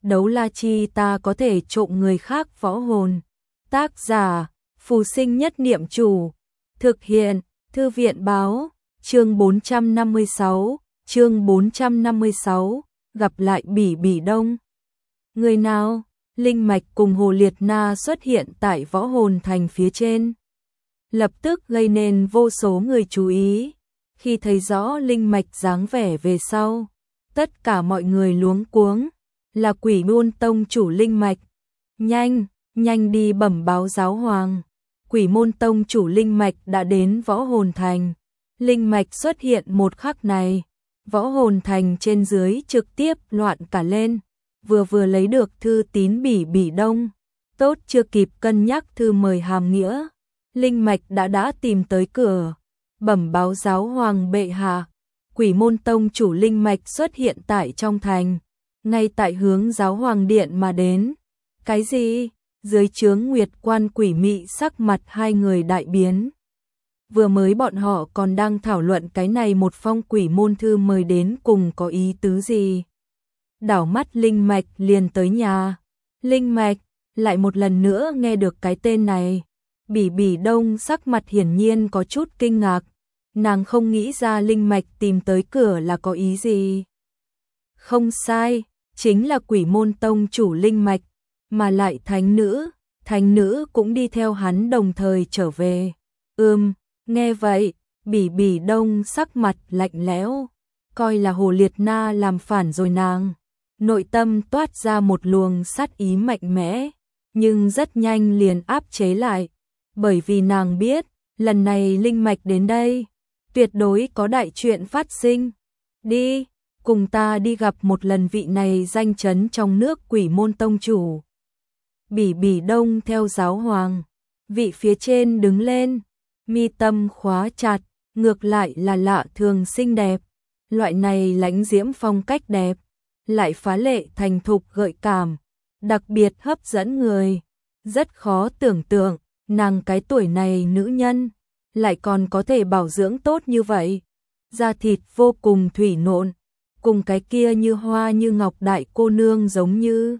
đấu la chi ta có thể trộm người khác võ hồn. Tác giả, Phù Sinh Nhất Niệm Chủ. Thực hiện, Thư viện Báo. Chương 456, gặp lại Bỉ Bỉ Đông. Người nào? Linh Mạch cùng Hồ Liệt Na xuất hiện tại Võ Hồn Thành phía trên, lập tức gây nên vô số người chú ý. Khi thấy rõ Linh Mạch dáng vẻ về sau, tất cả mọi người luống cuống. Là Quỷ Môn Tông chủ Linh Mạch. Nhanh đi bẩm báo giáo hoàng. Quỷ Môn Tông chủ Linh Mạch đã đến Võ Hồn Thành. Linh Mạch xuất hiện một khắc này, Võ Hồn Thành trên dưới trực tiếp loạn cả lên. Vừa lấy được thư tín Bỉ Bỉ Đông, tốt chưa kịp cân nhắc thư mời hàm nghĩa, Linh Mạch đã tìm tới cửa, bẩm báo giáo hoàng bệ hạ. Quỷ Môn Tông chủ Linh Mạch xuất hiện tại trong thành, ngay tại hướng giáo hoàng điện mà đến. Cái gì? Dưới trướng Nguyệt Quan Quỷ Mị sắc mặt hai người đại biến. Vừa mới bọn họ còn đang thảo luận cái này một phong quỷ môn thư mời đến cùng có ý tứ gì. Đảo mắt Linh Mạch liền tới nhà. Linh Mạch lại một lần nữa nghe được cái tên này. Bỉ Bỉ Đông sắc mặt hiển nhiên có chút kinh ngạc. Nàng không nghĩ ra Linh Mạch tìm tới cửa là có ý gì. Không sai, chính là Quỷ Môn Tông chủ Linh Mạch, mà lại thánh nữ cũng đi theo hắn đồng thời trở về. Nghe vậy, Bỉ Bỉ Đông sắc mặt lạnh lẽo, coi là Hồ Liệt Na làm phản rồi nàng. Nội tâm toát ra một luồng sát ý mạnh mẽ, nhưng rất nhanh liền áp chế lại, bởi vì nàng biết, lần này Linh Mạch đến đây, tuyệt đối có đại chuyện phát sinh. Đi, cùng ta đi gặp một lần vị này danh chấn trong nước Quỷ Môn Tông chủ. Bỉ Bỉ Đông theo giáo hoàng, vị phía trên đứng lên, mi tâm khóa chặt, ngược lại là lạ thường xinh đẹp. Loại này lãnh diễm phong cách đẹp, lại phá lệ thành thục gợi cảm, đặc biệt hấp dẫn người. Rất khó tưởng tượng, nàng cái tuổi này nữ nhân, lại còn có thể bảo dưỡng tốt như vậy. Da thịt vô cùng thủy nộn, cùng cái kia như hoa như ngọc đại cô nương giống như.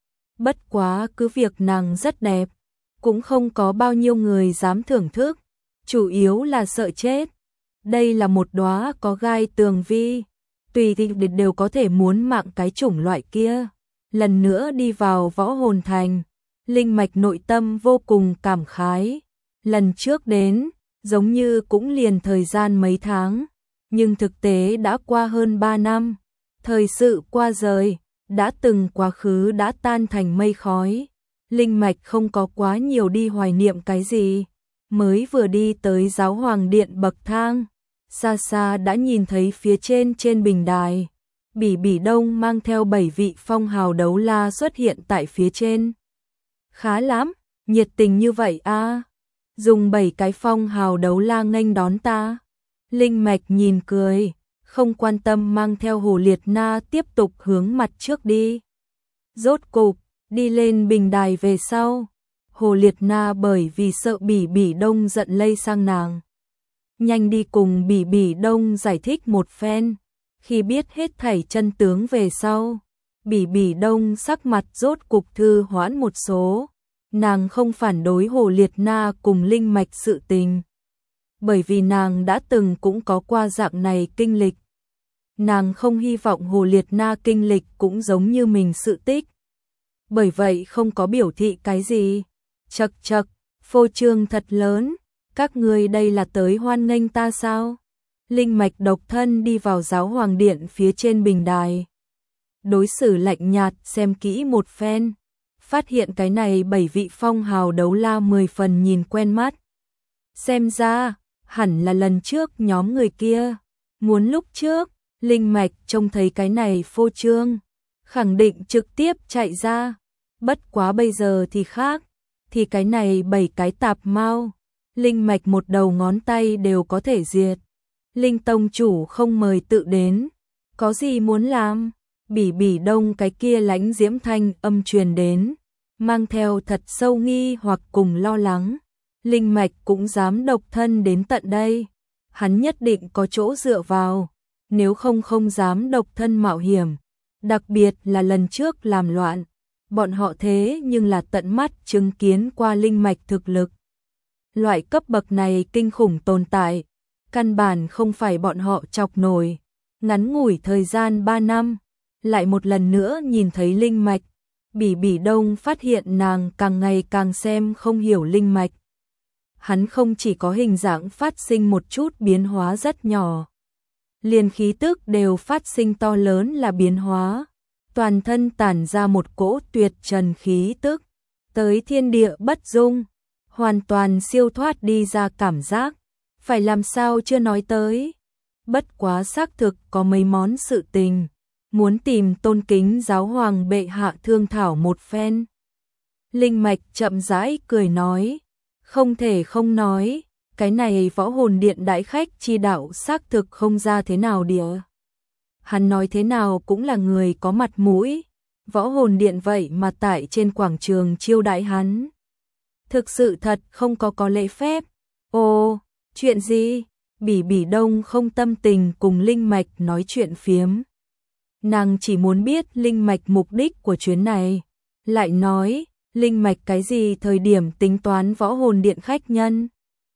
Bất quá cứ việc nàng rất đẹp, cũng không có bao nhiêu người dám thưởng thức, chủ yếu là sợ chết. Đây là một đóa có gai tường vi, tùy thì đều có thể muốn mạng cái chủng loại kia. Lần nữa đi vào Võ Hồn Thành, Linh Mạch nội tâm vô cùng cảm khái. Lần trước đến, giống như cũng liền thời gian mấy tháng, nhưng thực tế đã qua hơn 3 năm. Thời sự qua rời, đã từng quá khứ đã tan thành mây khói. Linh Mạch không có quá nhiều đi hoài niệm cái gì, mới vừa đi tới giáo hoàng điện bậc thang, xa xa đã nhìn thấy phía trên bình đài, Bỉ Bỉ Đông mang theo 7 vị phong hào đấu la xuất hiện tại phía trên. Khá lắm, nhiệt tình như vậy a. Dùng 7 cái phong hào đấu la nghênh đón ta. Linh Mạch nhìn cười, không quan tâm mang theo Hồ Liệt Na tiếp tục hướng mặt trước đi. Rốt cục, đi lên bình đài về sau, Hồ Liệt Na bởi vì sợ Bỉ Bỉ Đông giận lây sang nàng, nhanh đi cùng Bỉ Bỉ Đông giải thích một phen. Khi biết hết thảy chân tướng về sau, Bỉ Bỉ Đông sắc mặt rốt cục thư hoãn một số. Nàng không phản đối Hồ Liệt Na cùng Linh Mạch sự tình, bởi vì nàng đã từng cũng có qua dạng này kinh lịch. Nàng không hy vọng Hồ Liệt Na kinh lịch cũng giống như mình sự tích, bởi vậy không có biểu thị cái gì. Chậc, phô trương thật lớn, các ngươi đây là tới hoan nghênh ta sao? Linh Mạch độc thân đi vào giáo hoàng điện phía trên bình đài, đối xử lạnh nhạt xem kỹ một phen, phát hiện cái này 7 vị phong hào đấu la 10 phần nhìn quen mắt. Xem ra, hẳn là lần trước nhóm người kia, muốn lúc trước, Linh Mạch trông thấy cái này phô trương, khẳng định trực tiếp chạy ra. Bất quá bây giờ thì khác, thì cái này 7 cái tạp mau, Linh Mạch một đầu ngón tay đều có thể diệt. Linh Tông chủ không mời tự đến, có gì muốn làm? Bỉ Bỉ Đông cái kia lãnh diễm thanh âm truyền đến, mang theo thật sâu nghi hoặc cùng lo lắng. Linh Mạch cũng dám độc thân đến tận đây, hắn nhất định có chỗ dựa vào, nếu không dám độc thân mạo hiểm. Đặc biệt là lần trước làm loạn, bọn họ thế nhưng là tận mắt chứng kiến qua linh mạch thực lực. Loại cấp bậc này kinh khủng tồn tại, căn bản không phải bọn họ chọc nổi. Ngắn ngủi thời gian 3 năm, lại một lần nữa nhìn thấy linh mạch, Bỉ Bỉ Đông phát hiện nàng càng ngày càng xem không hiểu linh mạch. Hắn không chỉ có hình dạng phát sinh một chút biến hóa rất nhỏ, liền khí tức đều phát sinh to lớn là biến hóa, toàn thân tản ra một cỗ tuyệt trần khí tức, tới thiên địa bất dung, hoàn toàn siêu thoát đi ra cảm giác, phải làm sao chưa nói tới. Bất quá xác thực có mấy món sự tình, muốn tìm tôn kính giáo hoàng bệ hạ thương thảo một phen. Linh mạch chậm rãi cười nói, không thể không nói, cái này võ hồn điện đại khách chi đạo xác thực không ra thế nào địa. Hắn nói thế nào cũng là người có mặt mũi, võ hồn điện vậy mà tại trên quảng trường chiêu đãi hắn. Thực sự thật không có lễ phép. Ồ, chuyện gì? Bỉ Bỉ Đông không tâm tình cùng linh mạch nói chuyện phiếm. Nàng chỉ muốn biết linh mạch mục đích của chuyến này. Lại nói, linh mạch cái gì thời điểm tính toán võ hồn điện khách nhân.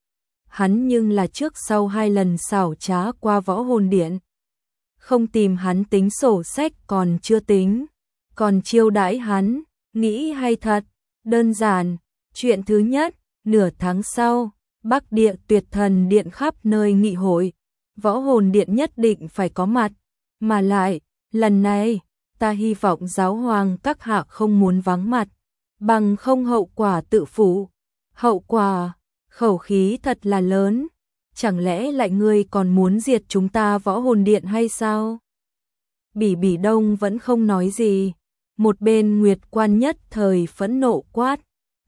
Hắn nhưng là trước sau 2 lần xảo trá qua võ hồn điện. Không tìm hắn tính sổ sách còn chưa tính, còn chiêu đãi hắn, nghĩ hay thật, đơn giản. Chuyện thứ nhất, nửa tháng sau, Bắc Địa Tuyệt Thần Điện khắp nơi nghị hội, võ hồn điện nhất định phải có mặt, mà lại, lần này, ta hy vọng giáo hoàng các hạ không muốn vắng mặt, bằng không hậu quả tự phụ. Hậu quả, khẩu khí thật là lớn, chẳng lẽ lại ngươi còn muốn diệt chúng ta võ hồn điện hay sao? Bỉ Bỉ Đông vẫn không nói gì, một bên Nguyệt Quan nhất thời phẫn nộ quát,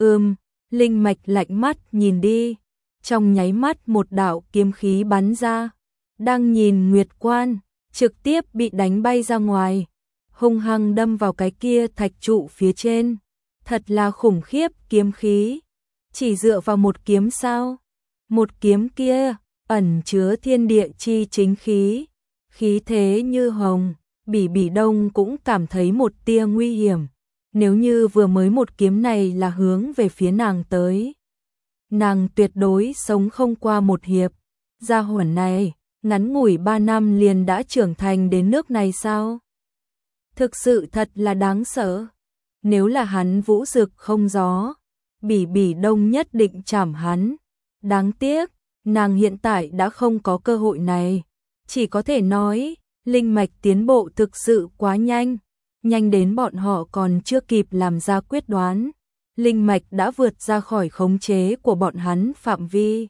linh mạch lạnh mắt nhìn đi, trong nháy mắt một đạo kiếm khí bắn ra, đang nhìn Nguyệt Quan, trực tiếp bị đánh bay ra ngoài, hung hăng đâm vào cái kia thạch trụ phía trên, thật là khủng khiếp kiếm khí, chỉ dựa vào một kiếm sao? Một kiếm kia, ẩn chứa thiên địa chi chính khí, khí thế như hồng, Bỉ Bỉ Đông cũng cảm thấy một tia nguy hiểm. Nếu như vừa mới một kiếm này là hướng về phía nàng tới, nàng tuyệt đối sống không qua một hiệp. Gia hỏa này, ngắn ngủi 3 năm liền đã trưởng thành đến nước này sao? Thực sự thật là đáng sợ. Nếu là hắn vũ dực không gió, Bỉ Bỉ Đông nhất định chảm hắn. Đáng tiếc, nàng hiện tại đã không có cơ hội này. Chỉ có thể nói, linh mạch tiến bộ thực sự quá nhanh. Nhanh đến bọn họ còn chưa kịp làm ra quyết đoán, linh mạch đã vượt ra khỏi khống chế của bọn hắn phạm vi.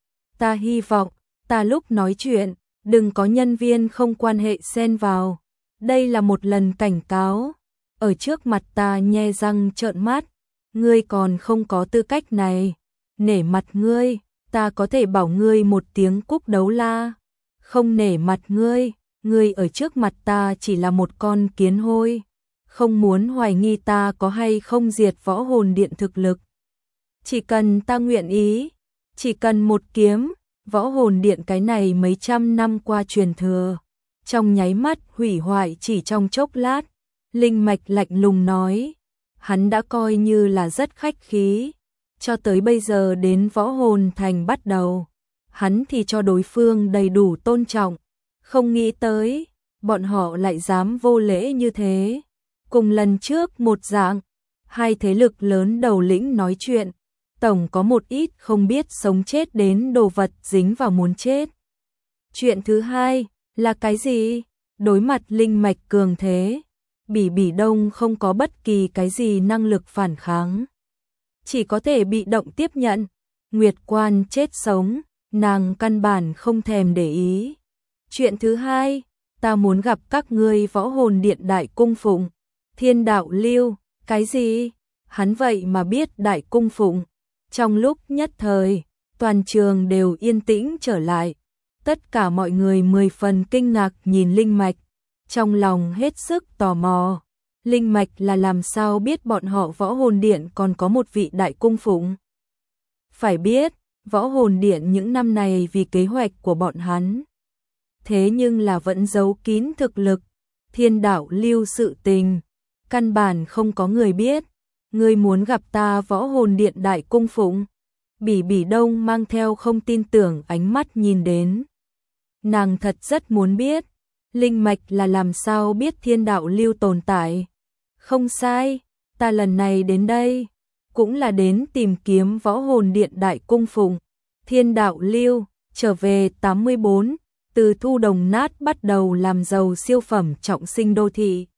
Ta hy vọng, ta lúc nói chuyện, đừng có nhân viên không quan hệ xen vào. Đây là một lần cảnh cáo. Ở trước mặt ta nhe răng trợn mắt, ngươi còn không có tư cách này. Nể mặt ngươi, ta có thể bảo ngươi một tiếng cúc đấu la. Không nể mặt ngươi. Ngươi ở trước mặt ta chỉ là một con kiến hôi, không muốn hoài nghi ta có hay không diệt võ hồn điện thực lực. Chỉ cần ta nguyện ý, chỉ cần một kiếm, võ hồn điện cái này mấy trăm năm qua truyền thừa, trong nháy mắt hủy hoại chỉ trong chốc lát. Linh mạch lạnh lùng nói, hắn đã coi như là rất khách khí, cho tới bây giờ đến võ hồn thành bắt đầu, hắn thì cho đối phương đầy đủ tôn trọng. Không nghĩ tới, bọn họ lại dám vô lễ như thế. Cùng lần trước một dạng, hai thế lực lớn đầu lĩnh nói chuyện, tổng có một ít không biết sống chết đến đồ vật dính vào muốn chết. Chuyện thứ hai là cái gì? Đối mặt linh mạch cường thế, Bỉ Bỉ Đông không có bất kỳ cái gì năng lực phản kháng. Chỉ có thể bị động tiếp nhận. Nguyệt Quan chết sống, nàng căn bản không thèm để ý. Chuyện thứ hai, ta muốn gặp các ngươi võ hồn điện đại cung phụng. Thiên đạo lưu, cái gì? Hắn vậy mà biết đại cung phụng. Trong lúc nhất thời, toàn trường đều yên tĩnh trở lại. Tất cả mọi người 10 phần kinh ngạc nhìn linh mạch, trong lòng hết sức tò mò. Linh mạch là làm sao biết bọn họ võ hồn điện còn có một vị đại cung phụng? Phải biết, võ hồn điện những năm này vì kế hoạch của bọn hắn, thế nhưng là vẫn giấu kín thực lực, Thiên đạo lưu sự tình, căn bản không có người biết. Ngươi muốn gặp ta Võ Hồn Điện Đại Cung Phụng? Bỉ Bỉ Đông mang theo không tin tưởng ánh mắt nhìn đến. Nàng thật rất muốn biết, linh mạch là làm sao biết thiên đạo lưu tồn tại. Không sai, ta lần này đến đây, cũng là đến tìm kiếm Võ Hồn Điện Đại Cung Phụng. Thiên đạo lưu, trở về 84, từ thu đồng nát bắt đầu làm giàu siêu phẩm trọng sinh đô thị.